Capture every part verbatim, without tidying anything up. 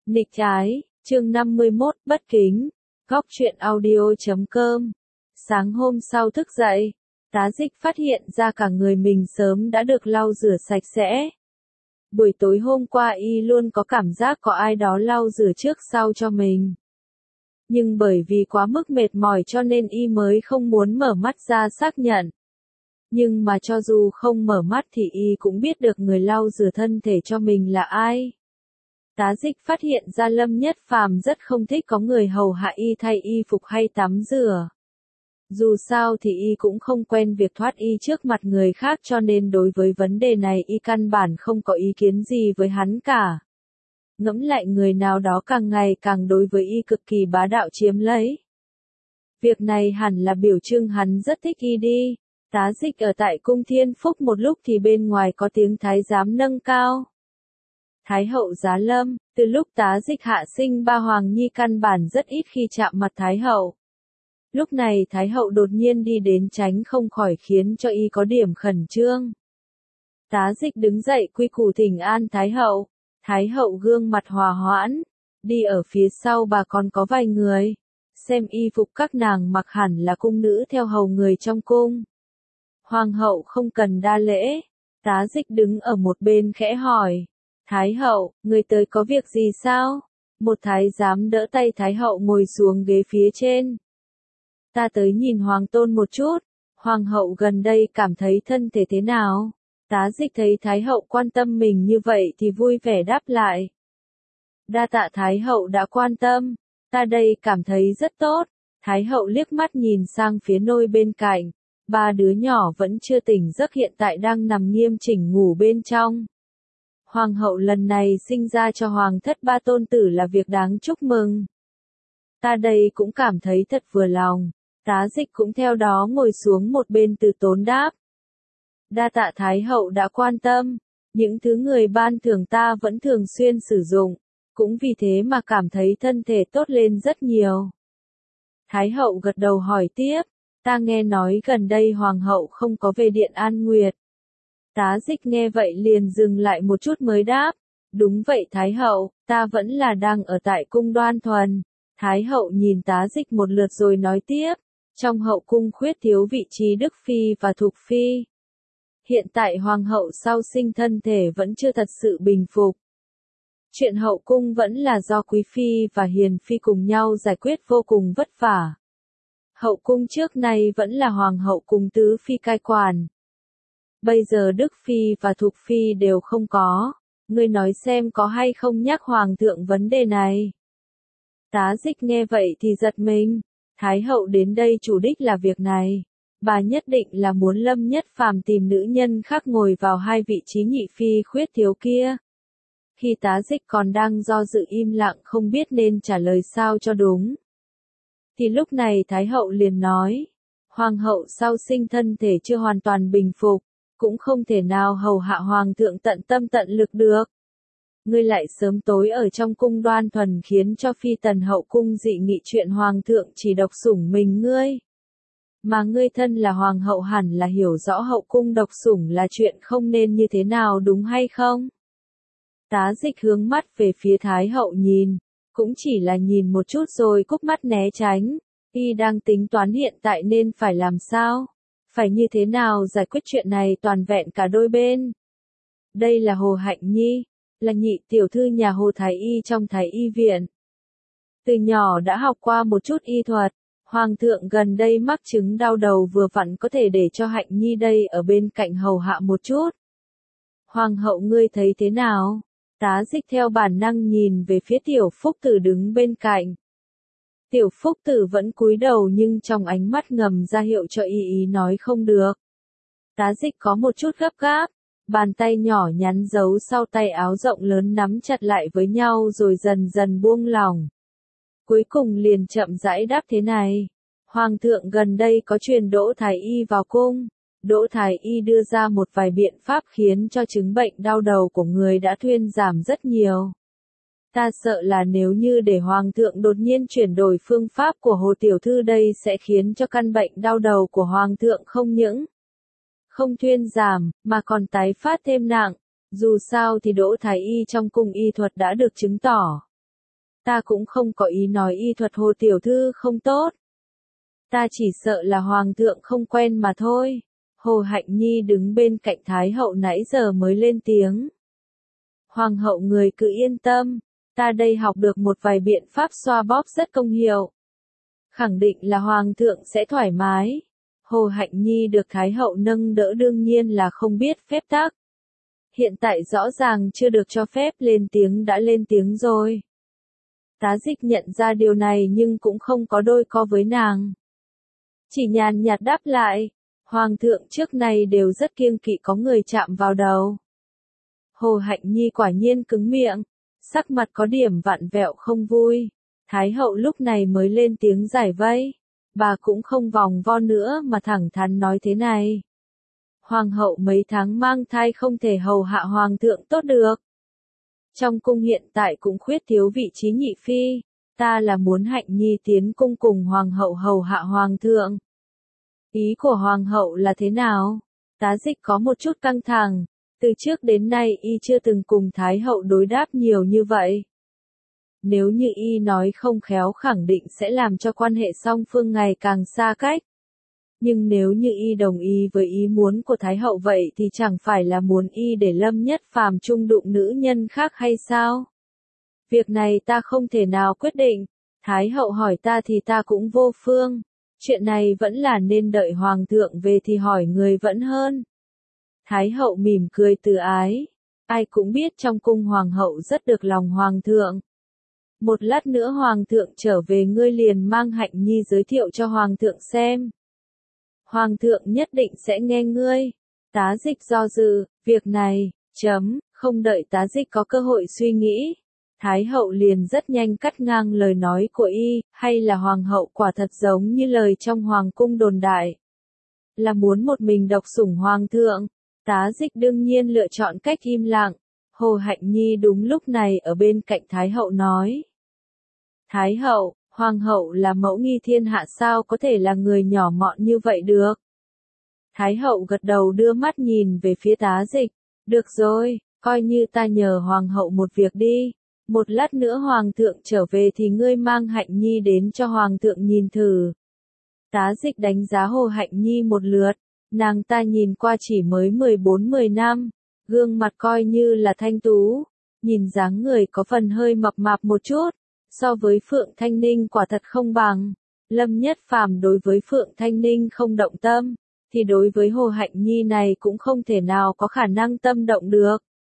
Nghịch trái, chương năm mươi mốt, bất kính, góc truyện audio chấm com. Sáng hôm sau thức dậy, tá dịch phát hiện ra cả người mình sớm đã được lau rửa sạch sẽ. Buổi tối hôm qua y luôn có cảm giác có ai đó lau rửa trước sau cho mình. Nhưng bởi vì quá mức mệt mỏi cho nên y mới không muốn mở mắt ra xác nhận. Nhưng mà cho dù không mở mắt thì y cũng biết được người lau rửa thân thể cho mình là ai. Tá dịch phát hiện ra Lâm Nhất Phàm rất không thích có người hầu hạ y thay y phục hay tắm rửa. Dù sao thì y cũng không quen việc thoát y trước mặt người khác cho nên đối với vấn đề này y căn bản không có ý kiến gì với hắn cả. Ngẫm lại người nào đó càng ngày càng đối với y cực kỳ bá đạo chiếm lấy. Việc này hẳn là biểu trưng hắn rất thích y đi. Tá dịch ở tại cung Thiên Phúc một lúc thì bên ngoài có tiếng thái giám nâng cao. Thái hậu giá lâm, từ lúc tá dịch hạ sinh ba hoàng nhi căn bản rất ít khi chạm mặt thái hậu. Lúc này thái hậu đột nhiên đi đến tránh không khỏi khiến cho y có điểm khẩn trương. Tá dịch đứng dậy quy củ thỉnh an thái hậu. Thái hậu gương mặt hòa hoãn, đi ở phía sau bà còn có vài người. Xem y phục các nàng mặc hẳn là cung nữ theo hầu người trong cung. Hoàng hậu không cần đa lễ. Tá dịch đứng ở một bên khẽ hỏi. Thái hậu, người tới có việc gì sao? Một thái giám đỡ tay thái hậu ngồi xuống ghế phía trên. Ta tới nhìn hoàng tôn một chút. Hoàng hậu gần đây cảm thấy thân thể thế nào? Tá dịch thấy thái hậu quan tâm mình như vậy thì vui vẻ đáp lại. Đa tạ thái hậu đã quan tâm. Ta đây cảm thấy rất tốt. Thái hậu liếc mắt nhìn sang phía nôi bên cạnh. Ba đứa nhỏ vẫn chưa tỉnh giấc hiện tại đang nằm nghiêm chỉnh ngủ bên trong. Hoàng hậu lần này sinh ra cho hoàng thất ba tôn tử là việc đáng chúc mừng. Ta đây cũng cảm thấy thật vừa lòng. Tá dịch cũng theo đó ngồi xuống một bên từ tốn đáp. Đa tạ thái hậu đã quan tâm. Những thứ người ban thưởng ta vẫn thường xuyên sử dụng. Cũng vì thế mà cảm thấy thân thể tốt lên rất nhiều. Thái hậu gật đầu hỏi tiếp. Ta nghe nói gần đây hoàng hậu không có về điện An Nguyệt. Tá dịch nghe vậy liền dừng lại một chút mới đáp. Đúng vậy thái hậu, ta vẫn là đang ở tại cung Đoan Thuần. Thái hậu nhìn tá dịch một lượt rồi nói tiếp. Trong hậu cung khuyết thiếu vị trí Đức Phi và Thục Phi. Hiện tại hoàng hậu sau sinh thân thể vẫn chưa thật sự bình phục. Chuyện hậu cung vẫn là do Quý Phi và Hiền Phi cùng nhau giải quyết vô cùng vất vả. Hậu cung trước nay vẫn là hoàng hậu cùng tứ phi cai quản. Bây giờ Đức Phi và Thục Phi đều không có. Ngươi nói xem có hay không nhắc hoàng thượng vấn đề này. Tá dịch nghe vậy thì giật mình. Thái hậu đến đây chủ đích là việc này. Bà nhất định là muốn Lâm Nhất Phàm tìm nữ nhân khác ngồi vào hai vị trí nhị phi khuyết thiếu kia. Khi tá dịch còn đang do dự im lặng không biết nên trả lời sao cho đúng. Thì lúc này Thái hậu liền nói. Hoàng hậu sau sinh thân thể chưa hoàn toàn bình phục. Cũng không thể nào hầu hạ hoàng thượng tận tâm tận lực được. Ngươi lại sớm tối ở trong cung Đoan Thuần khiến cho phi tần hậu cung dị nghị chuyện hoàng thượng chỉ độc sủng mình ngươi. Mà ngươi thân là hoàng hậu hẳn là hiểu rõ hậu cung độc sủng là chuyện không nên như thế nào đúng hay không? Tá dịch hướng mắt về phía Thái hậu nhìn, cũng chỉ là nhìn một chút rồi cúp mắt né tránh. Y đang tính toán hiện tại nên phải làm sao? Phải như thế nào giải quyết chuyện này toàn vẹn cả đôi bên? Đây là Hồ Hạnh Nhi, là nhị tiểu thư nhà Hồ Thái Y trong Thái Y viện. Từ nhỏ đã học qua một chút y thuật, hoàng thượng gần đây mắc chứng đau đầu vừa vặn có thể để cho Hạnh Nhi đây ở bên cạnh hầu hạ một chút. Hoàng hậu ngươi thấy thế nào? Tá dịch theo bản năng nhìn về phía tiểu phúc tử đứng bên cạnh. Tiểu phúc tử vẫn cúi đầu nhưng trong ánh mắt ngầm ra hiệu cho y ý nói không được. Tá dịch có một chút gấp gáp, bàn tay nhỏ nhắn giấu sau tay áo rộng lớn nắm chặt lại với nhau rồi dần dần buông lỏng. Cuối cùng liền chậm rãi đáp thế này. Hoàng thượng gần đây có truyền Đỗ Thái Y vào cung. Đỗ Thái Y đưa ra một vài biện pháp khiến cho chứng bệnh đau đầu của người đã thuyên giảm rất nhiều. Ta sợ là nếu như để hoàng thượng đột nhiên chuyển đổi phương pháp của Hồ tiểu thư đây sẽ khiến cho căn bệnh đau đầu của hoàng thượng không những không thuyên giảm, mà còn tái phát thêm nặng. Dù sao thì Đỗ Thái Y trong cung y thuật đã được chứng tỏ. Ta cũng không có ý nói y thuật Hồ tiểu thư không tốt. Ta chỉ sợ là hoàng thượng không quen mà thôi. Hồ Hạnh Nhi đứng bên cạnh Thái hậu nãy giờ mới lên tiếng. Hoàng hậu người cứ yên tâm, ta đây học được một vài biện pháp xoa bóp rất công hiệu. Khẳng định là hoàng thượng sẽ thoải mái. Hồ Hạnh Nhi được Thái hậu nâng đỡ đương nhiên là không biết phép tắc. Hiện tại rõ ràng chưa được cho phép lên tiếng đã lên tiếng rồi. Tá Dịch nhận ra điều này nhưng cũng không có đôi co với nàng. Chỉ nhàn nhạt đáp lại, hoàng thượng trước này đều rất kiêng kỵ có người chạm vào đầu. Hồ Hạnh Nhi quả nhiên cứng miệng, sắc mặt có điểm vặn vẹo không vui. Thái hậu lúc này mới lên tiếng giải vây. Bà cũng không vòng vo nữa mà thẳng thắn nói thế này. Hoàng hậu mấy tháng mang thai không thể hầu hạ hoàng thượng tốt được. Trong cung hiện tại cũng khuyết thiếu vị trí nhị phi, ta là muốn Hạnh Nhi tiến cung cùng hoàng hậu hầu hạ hoàng thượng. Ý của hoàng hậu là thế nào? Tá Dịch có một chút căng thẳng, từ trước đến nay y chưa từng cùng Thái hậu đối đáp nhiều như vậy. Nếu như y nói không khéo khẳng định sẽ làm cho quan hệ song phương ngày càng xa cách. Nhưng nếu như y đồng ý với ý muốn của Thái hậu vậy thì chẳng phải là muốn y để Lâm Nhất Phàm chung đụng nữ nhân khác hay sao? Việc này ta không thể nào quyết định, Thái hậu hỏi ta thì ta cũng vô phương. Chuyện này vẫn là nên đợi hoàng thượng về thì hỏi người vẫn hơn. Thái hậu mỉm cười từ ái. Ai cũng biết trong cung hoàng hậu rất được lòng hoàng thượng. Một lát nữa hoàng thượng trở về ngươi liền mang Hạnh Nhi giới thiệu cho hoàng thượng xem. Hoàng thượng nhất định sẽ nghe ngươi. Tá Dịch do dự, việc này, chấm, không đợi Tá Dịch có cơ hội suy nghĩ. Thái hậu liền rất nhanh cắt ngang lời nói của y, hay là hoàng hậu quả thật giống như lời trong hoàng cung đồn đại. Là muốn một mình độc sủng hoàng thượng. Tá Dịch đương nhiên lựa chọn cách im lặng. Hồ Hạnh Nhi đúng lúc này ở bên cạnh Thái hậu nói. Thái hậu, hoàng hậu là mẫu nghi thiên hạ sao có thể là người nhỏ mọn như vậy được. Thái hậu gật đầu đưa mắt nhìn về phía Tá Dịch. Được rồi, coi như ta nhờ hoàng hậu một việc đi. Một lát nữa hoàng thượng trở về thì ngươi mang Hạnh Nhi đến cho hoàng thượng nhìn thử. Tá Dịch đánh giá Hồ Hạnh Nhi một lượt. Nàng ta nhìn qua chỉ mới mười bốn mười năm. Gương mặt coi như là thanh tú. Nhìn dáng người có phần hơi mập mạp một chút. So với Phượng Thanh Ninh quả thật không bằng. Lâm Nhất Phàm đối với Phượng Thanh Ninh không động tâm, thì đối với Hồ Hạnh Nhi này cũng không thể nào có khả năng tâm động được.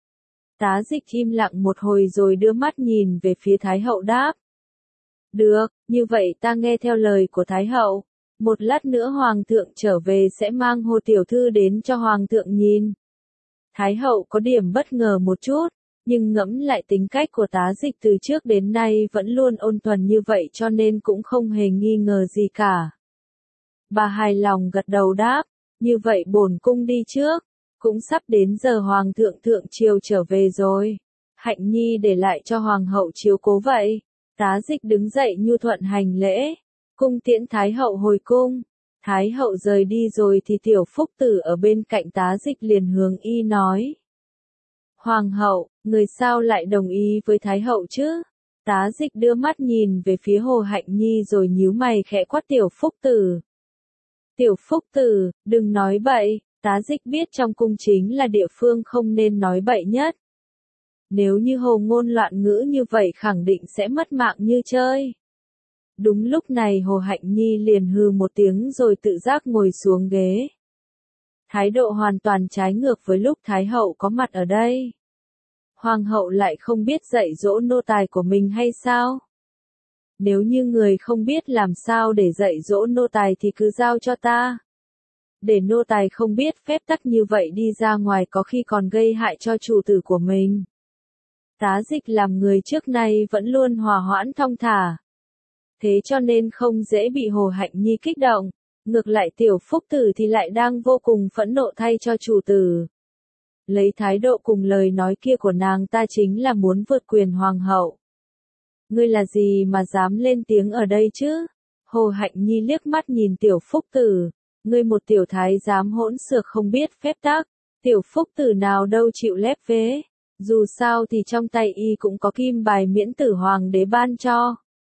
Tá Dịch im lặng một hồi rồi đưa mắt nhìn về phía Thái hậu đáp. Được, như vậy ta nghe theo lời của Thái hậu. Một lát nữa hoàng thượng trở về sẽ mang Hồ tiểu thư đến cho hoàng thượng nhìn. Thái hậu có điểm bất ngờ một chút. Nhưng ngẫm lại tính cách của Tá Dịch từ trước đến nay vẫn luôn ôn thuần như vậy cho nên cũng không hề nghi ngờ gì cả. Bà hài lòng gật đầu đáp, như vậy bổn cung đi trước, cũng sắp đến giờ hoàng thượng thượng triều trở về rồi. Hạnh Nhi để lại cho hoàng hậu chiếu cố vậy. Tá Dịch đứng dậy nhu thuận hành lễ, cung tiễn Thái hậu hồi cung. Thái hậu rời đi rồi thì Tiểu Phúc Tử ở bên cạnh Tá Dịch liền hướng y nói. Hoàng hậu, người sao lại đồng ý với Thái hậu chứ? Tá Dịch đưa mắt nhìn về phía Hồ Hạnh Nhi rồi nhíu mày khẽ quát Tiểu Phúc Tử. Tiểu Phúc Tử, đừng nói bậy, Tá Dịch biết trong cung chính là địa phương không nên nói bậy nhất. Nếu như hồ ngôn loạn ngữ như vậy khẳng định sẽ mất mạng như chơi. Đúng lúc này Hồ Hạnh Nhi liền hừ một tiếng rồi tự giác ngồi xuống ghế. Thái độ hoàn toàn trái ngược với lúc Thái hậu có mặt ở đây. Hoàng hậu lại không biết dạy dỗ nô tài của mình hay sao? Nếu như người không biết làm sao để dạy dỗ nô tài thì cứ giao cho ta. Để nô tài không biết phép tắc như vậy đi ra ngoài có khi còn gây hại cho chủ tử của mình. Tá Dịch làm người trước nay vẫn luôn hòa hoãn thong thả. Thế cho nên không dễ bị Hồ Hạnh Nhi kích động. Ngược lại Tiểu Phúc Tử thì lại đang vô cùng phẫn nộ thay cho chủ tử. Lấy thái độ cùng lời nói kia của nàng ta chính là muốn vượt quyền hoàng hậu. Ngươi là gì mà dám lên tiếng ở đây chứ? Hồ Hạnh Nhi liếc mắt nhìn Tiểu Phúc Tử. Ngươi một tiểu thái dám hỗn xược không biết phép tắc. Tiểu Phúc Tử nào đâu chịu lép vế. Dù sao thì trong tay y cũng có kim bài miễn tử hoàng đế ban cho.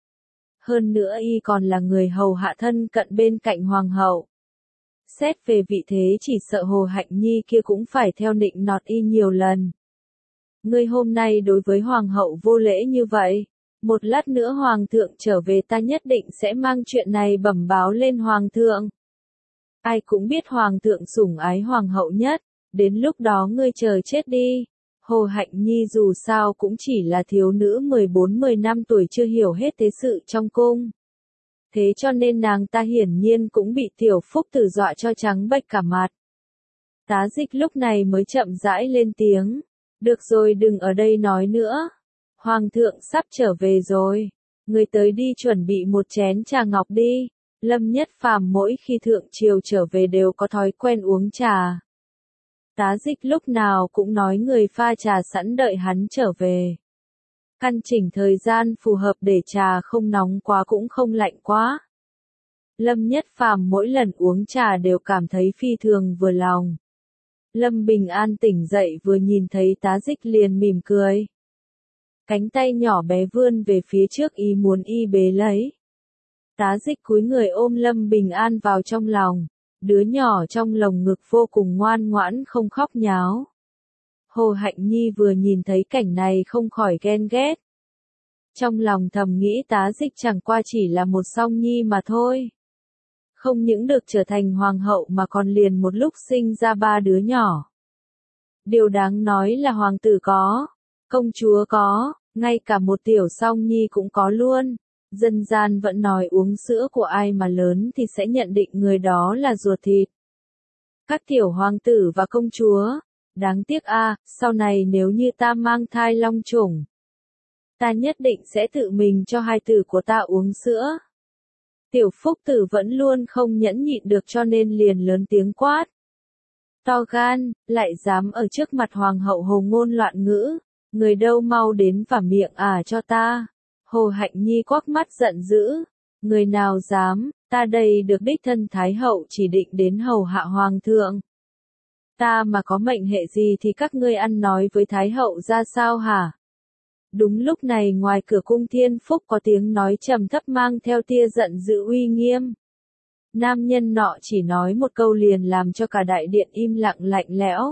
Hơn nữa y còn là người hầu hạ thân cận bên cạnh hoàng hậu. Xét về vị thế chỉ sợ Hồ Hạnh Nhi kia cũng phải theo nịnh nọt y nhiều lần. Ngươi hôm nay đối với hoàng hậu vô lễ như vậy, một lát nữa hoàng thượng trở về ta nhất định sẽ mang chuyện này bẩm báo lên hoàng thượng. Ai cũng biết hoàng thượng sủng ái hoàng hậu nhất, đến lúc đó ngươi chờ chết đi. Hồ Hạnh Nhi dù sao cũng chỉ là thiếu nữ mười bốn mười lăm tuổi chưa hiểu hết thế sự trong cung. Thế cho nên nàng ta hiển nhiên cũng bị Tiểu Phúc Tử dọa cho trắng bệch cả mặt. Tá Dịch lúc này mới chậm rãi lên tiếng. Được rồi, đừng ở đây nói nữa. Hoàng thượng sắp trở về rồi. Người tới đi chuẩn bị một chén trà ngọc đi. Lâm Nhất Phàm mỗi khi thượng triều trở về đều có thói quen uống trà. Tá Dịch lúc nào cũng nói người pha trà sẵn đợi hắn trở về. Căn chỉnh thời gian phù hợp để trà không nóng quá cũng không lạnh quá. Lâm Nhất Phàm mỗi lần uống trà đều cảm thấy phi thường vừa lòng. Lâm Bình An tỉnh dậy vừa nhìn thấy Tá Dịch liền mỉm cười. Cánh tay nhỏ bé vươn về phía trước y muốn y bế lấy. Tá Dịch cúi người ôm Lâm Bình An vào trong lòng. Đứa nhỏ trong lồng ngực vô cùng ngoan ngoãn không khóc nháo. Hồ Hạnh Nhi vừa nhìn thấy cảnh này không khỏi ghen ghét. Trong lòng thầm nghĩ Tá Dịch chẳng qua chỉ là một song nhi mà thôi. Không những được trở thành hoàng hậu mà còn liền một lúc sinh ra ba đứa nhỏ. Điều đáng nói là hoàng tử có, công chúa có, ngay cả một tiểu song nhi cũng có luôn. Dân gian vẫn nói uống sữa của ai mà lớn thì sẽ nhận định người đó là ruột thịt. Các tiểu hoàng tử và công chúa, đáng tiếc a, à, sau này nếu như ta mang thai long chủng, ta nhất định sẽ tự mình cho hai tử của ta uống sữa. Tiểu Phúc Tử vẫn luôn không nhẫn nhịn được cho nên liền lớn tiếng quát. To gan, lại dám ở trước mặt hoàng hậu hồ ngôn loạn ngữ, người đâu mau đến và miệng ả cho ta. Hồ Hạnh Nhi quắc mắt giận dữ, người nào dám, ta đây được đích thân Thái hậu chỉ định đến hầu hạ hoàng thượng. Ta mà có mệnh hệ gì thì các ngươi ăn nói với Thái hậu ra sao hả? Đúng lúc này ngoài cửa cung Thiên Phúc có tiếng nói trầm thấp mang theo tia giận dữ uy nghiêm. Nam nhân nọ chỉ nói một câu liền làm cho cả đại điện im lặng lạnh lẽo.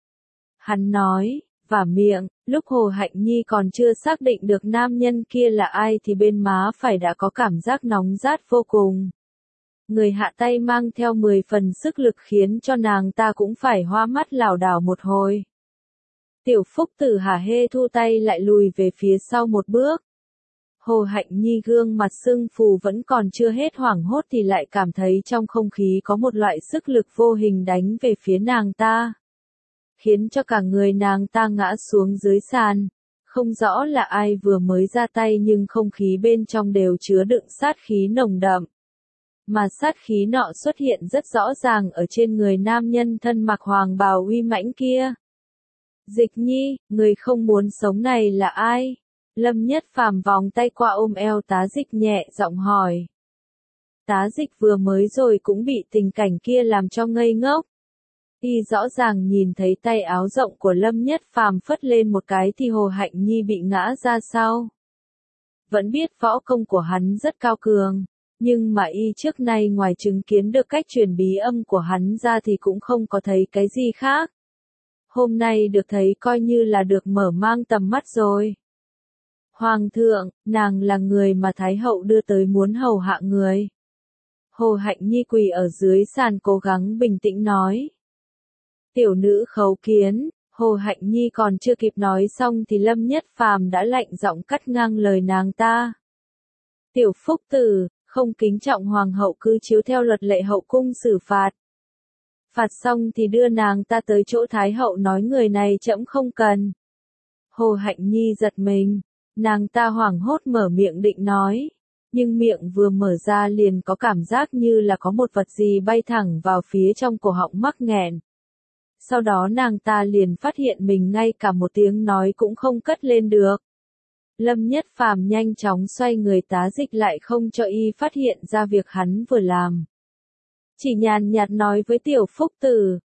Hắn nói, vả miệng, lúc Hồ Hạnh Nhi còn chưa xác định được nam nhân kia là ai thì bên má phải đã có cảm giác nóng rát vô cùng. Người hạ tay mang theo mười phần sức lực khiến cho nàng ta cũng phải hoa mắt lảo đảo một hồi. Tiểu Phúc Tử hả hê thu tay lại lùi về phía sau một bước. Hồ Hạnh Nhi gương mặt sưng phù vẫn còn chưa hết hoảng hốt thì lại cảm thấy trong không khí có một loại sức lực vô hình đánh về phía nàng ta. Khiến cho cả người nàng ta ngã xuống dưới sàn. Không rõ là ai vừa mới ra tay nhưng không khí bên trong đều chứa đựng sát khí nồng đậm. Mà sát khí nọ xuất hiện rất rõ ràng ở trên người nam nhân thân mặc hoàng bào uy mãnh kia. Dịch Nhi, người không muốn sống này là ai? Lâm Nhất Phàm vòng tay qua ôm eo Tá Dịch nhẹ giọng hỏi. Tá Dịch vừa mới rồi cũng bị tình cảnh kia làm cho ngây ngốc. Y rõ ràng nhìn thấy tay áo rộng của Lâm Nhất Phàm phất lên một cái thì Hồ Hạnh Nhi bị ngã ra sau. Vẫn biết võ công của hắn rất cao cường, nhưng mà y trước nay ngoài chứng kiến được cách truyền bí âm của hắn ra thì cũng không có thấy cái gì khác. Hôm nay được thấy coi như là được mở mang tầm mắt rồi. Hoàng thượng, nàng là người mà Thái hậu đưa tới muốn hầu hạ người. Hồ Hạnh Nhi quỳ ở dưới sàn cố gắng bình tĩnh nói. Tiểu nữ khấu kiến, Hồ Hạnh Nhi còn chưa kịp nói xong thì Lâm Nhất Phàm đã lạnh giọng cắt ngang lời nàng ta. Tiểu Phúc Tử, không kính trọng hoàng hậu cứ chiếu theo luật lệ hậu cung xử phạt. Phạt xong thì đưa nàng ta tới chỗ Thái hậu nói người này trẫm không cần. Hồ Hạnh Nhi giật mình, nàng ta hoảng hốt mở miệng định nói, nhưng miệng vừa mở ra liền có cảm giác như là có một vật gì bay thẳng vào phía trong cổ họng mắc nghẹn. Sau đó nàng ta liền phát hiện mình ngay cả một tiếng nói cũng không cất lên được. Lâm Nhất Phàm nhanh chóng xoay người Tá Dịch lại không cho y phát hiện ra việc hắn vừa làm. Chỉ nhàn nhạt nói với Tiểu Phúc Tử,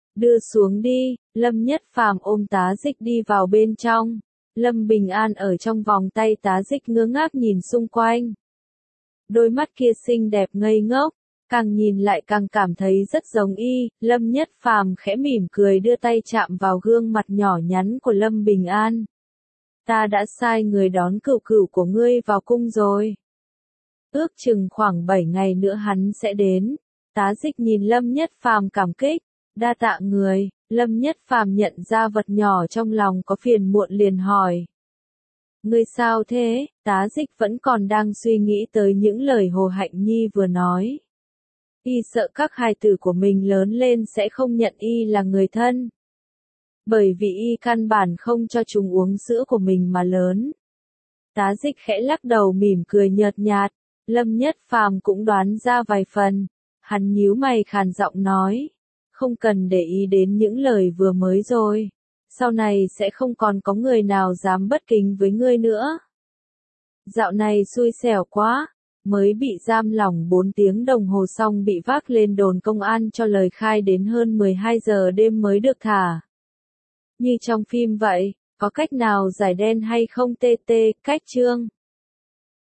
Đưa xuống đi, Lâm Nhất Phàm ôm Tá Dịch đi vào bên trong. Lâm Bình An ở trong vòng tay Tá Dịch ngơ ngác nhìn xung quanh. Đôi mắt kia xinh đẹp ngây ngốc, càng nhìn lại càng cảm thấy rất giống y. Lâm Nhất Phàm khẽ mỉm cười đưa tay chạm vào gương mặt nhỏ nhắn của Lâm Bình An. Ta đã sai người đón cửu cửu của ngươi vào cung rồi. Ước chừng khoảng bảy ngày nữa hắn sẽ đến. Tá Dịch nhìn Lâm Nhất Phàm cảm kích, đa tạ người. Lâm Nhất Phàm nhận ra vật nhỏ trong lòng có phiền muộn liền hỏi. Ngươi sao thế? Tá Dịch vẫn còn đang suy nghĩ tới những lời Hồ Hạnh Nhi vừa nói. Y sợ các hài tử của mình lớn lên sẽ không nhận y là người thân. Bởi vì y căn bản không cho chúng uống sữa của mình mà lớn. Tá Dịch khẽ lắc đầu mỉm cười nhợt nhạt. Lâm Nhất Phàm cũng đoán ra vài phần. Hắn nhíu mày khàn giọng nói. Không cần để ý đến những lời vừa mới rồi. Sau này sẽ không còn có người nào dám bất kính với ngươi nữa. Dạo này xui xẻo quá. Mới bị giam lỏng bốn tiếng đồng hồ xong bị vác lên đồn công an cho lời khai đến hơn mười hai giờ đêm mới được thả. Như trong phim vậy, có cách nào giải đen hay không tê tê, cách chương.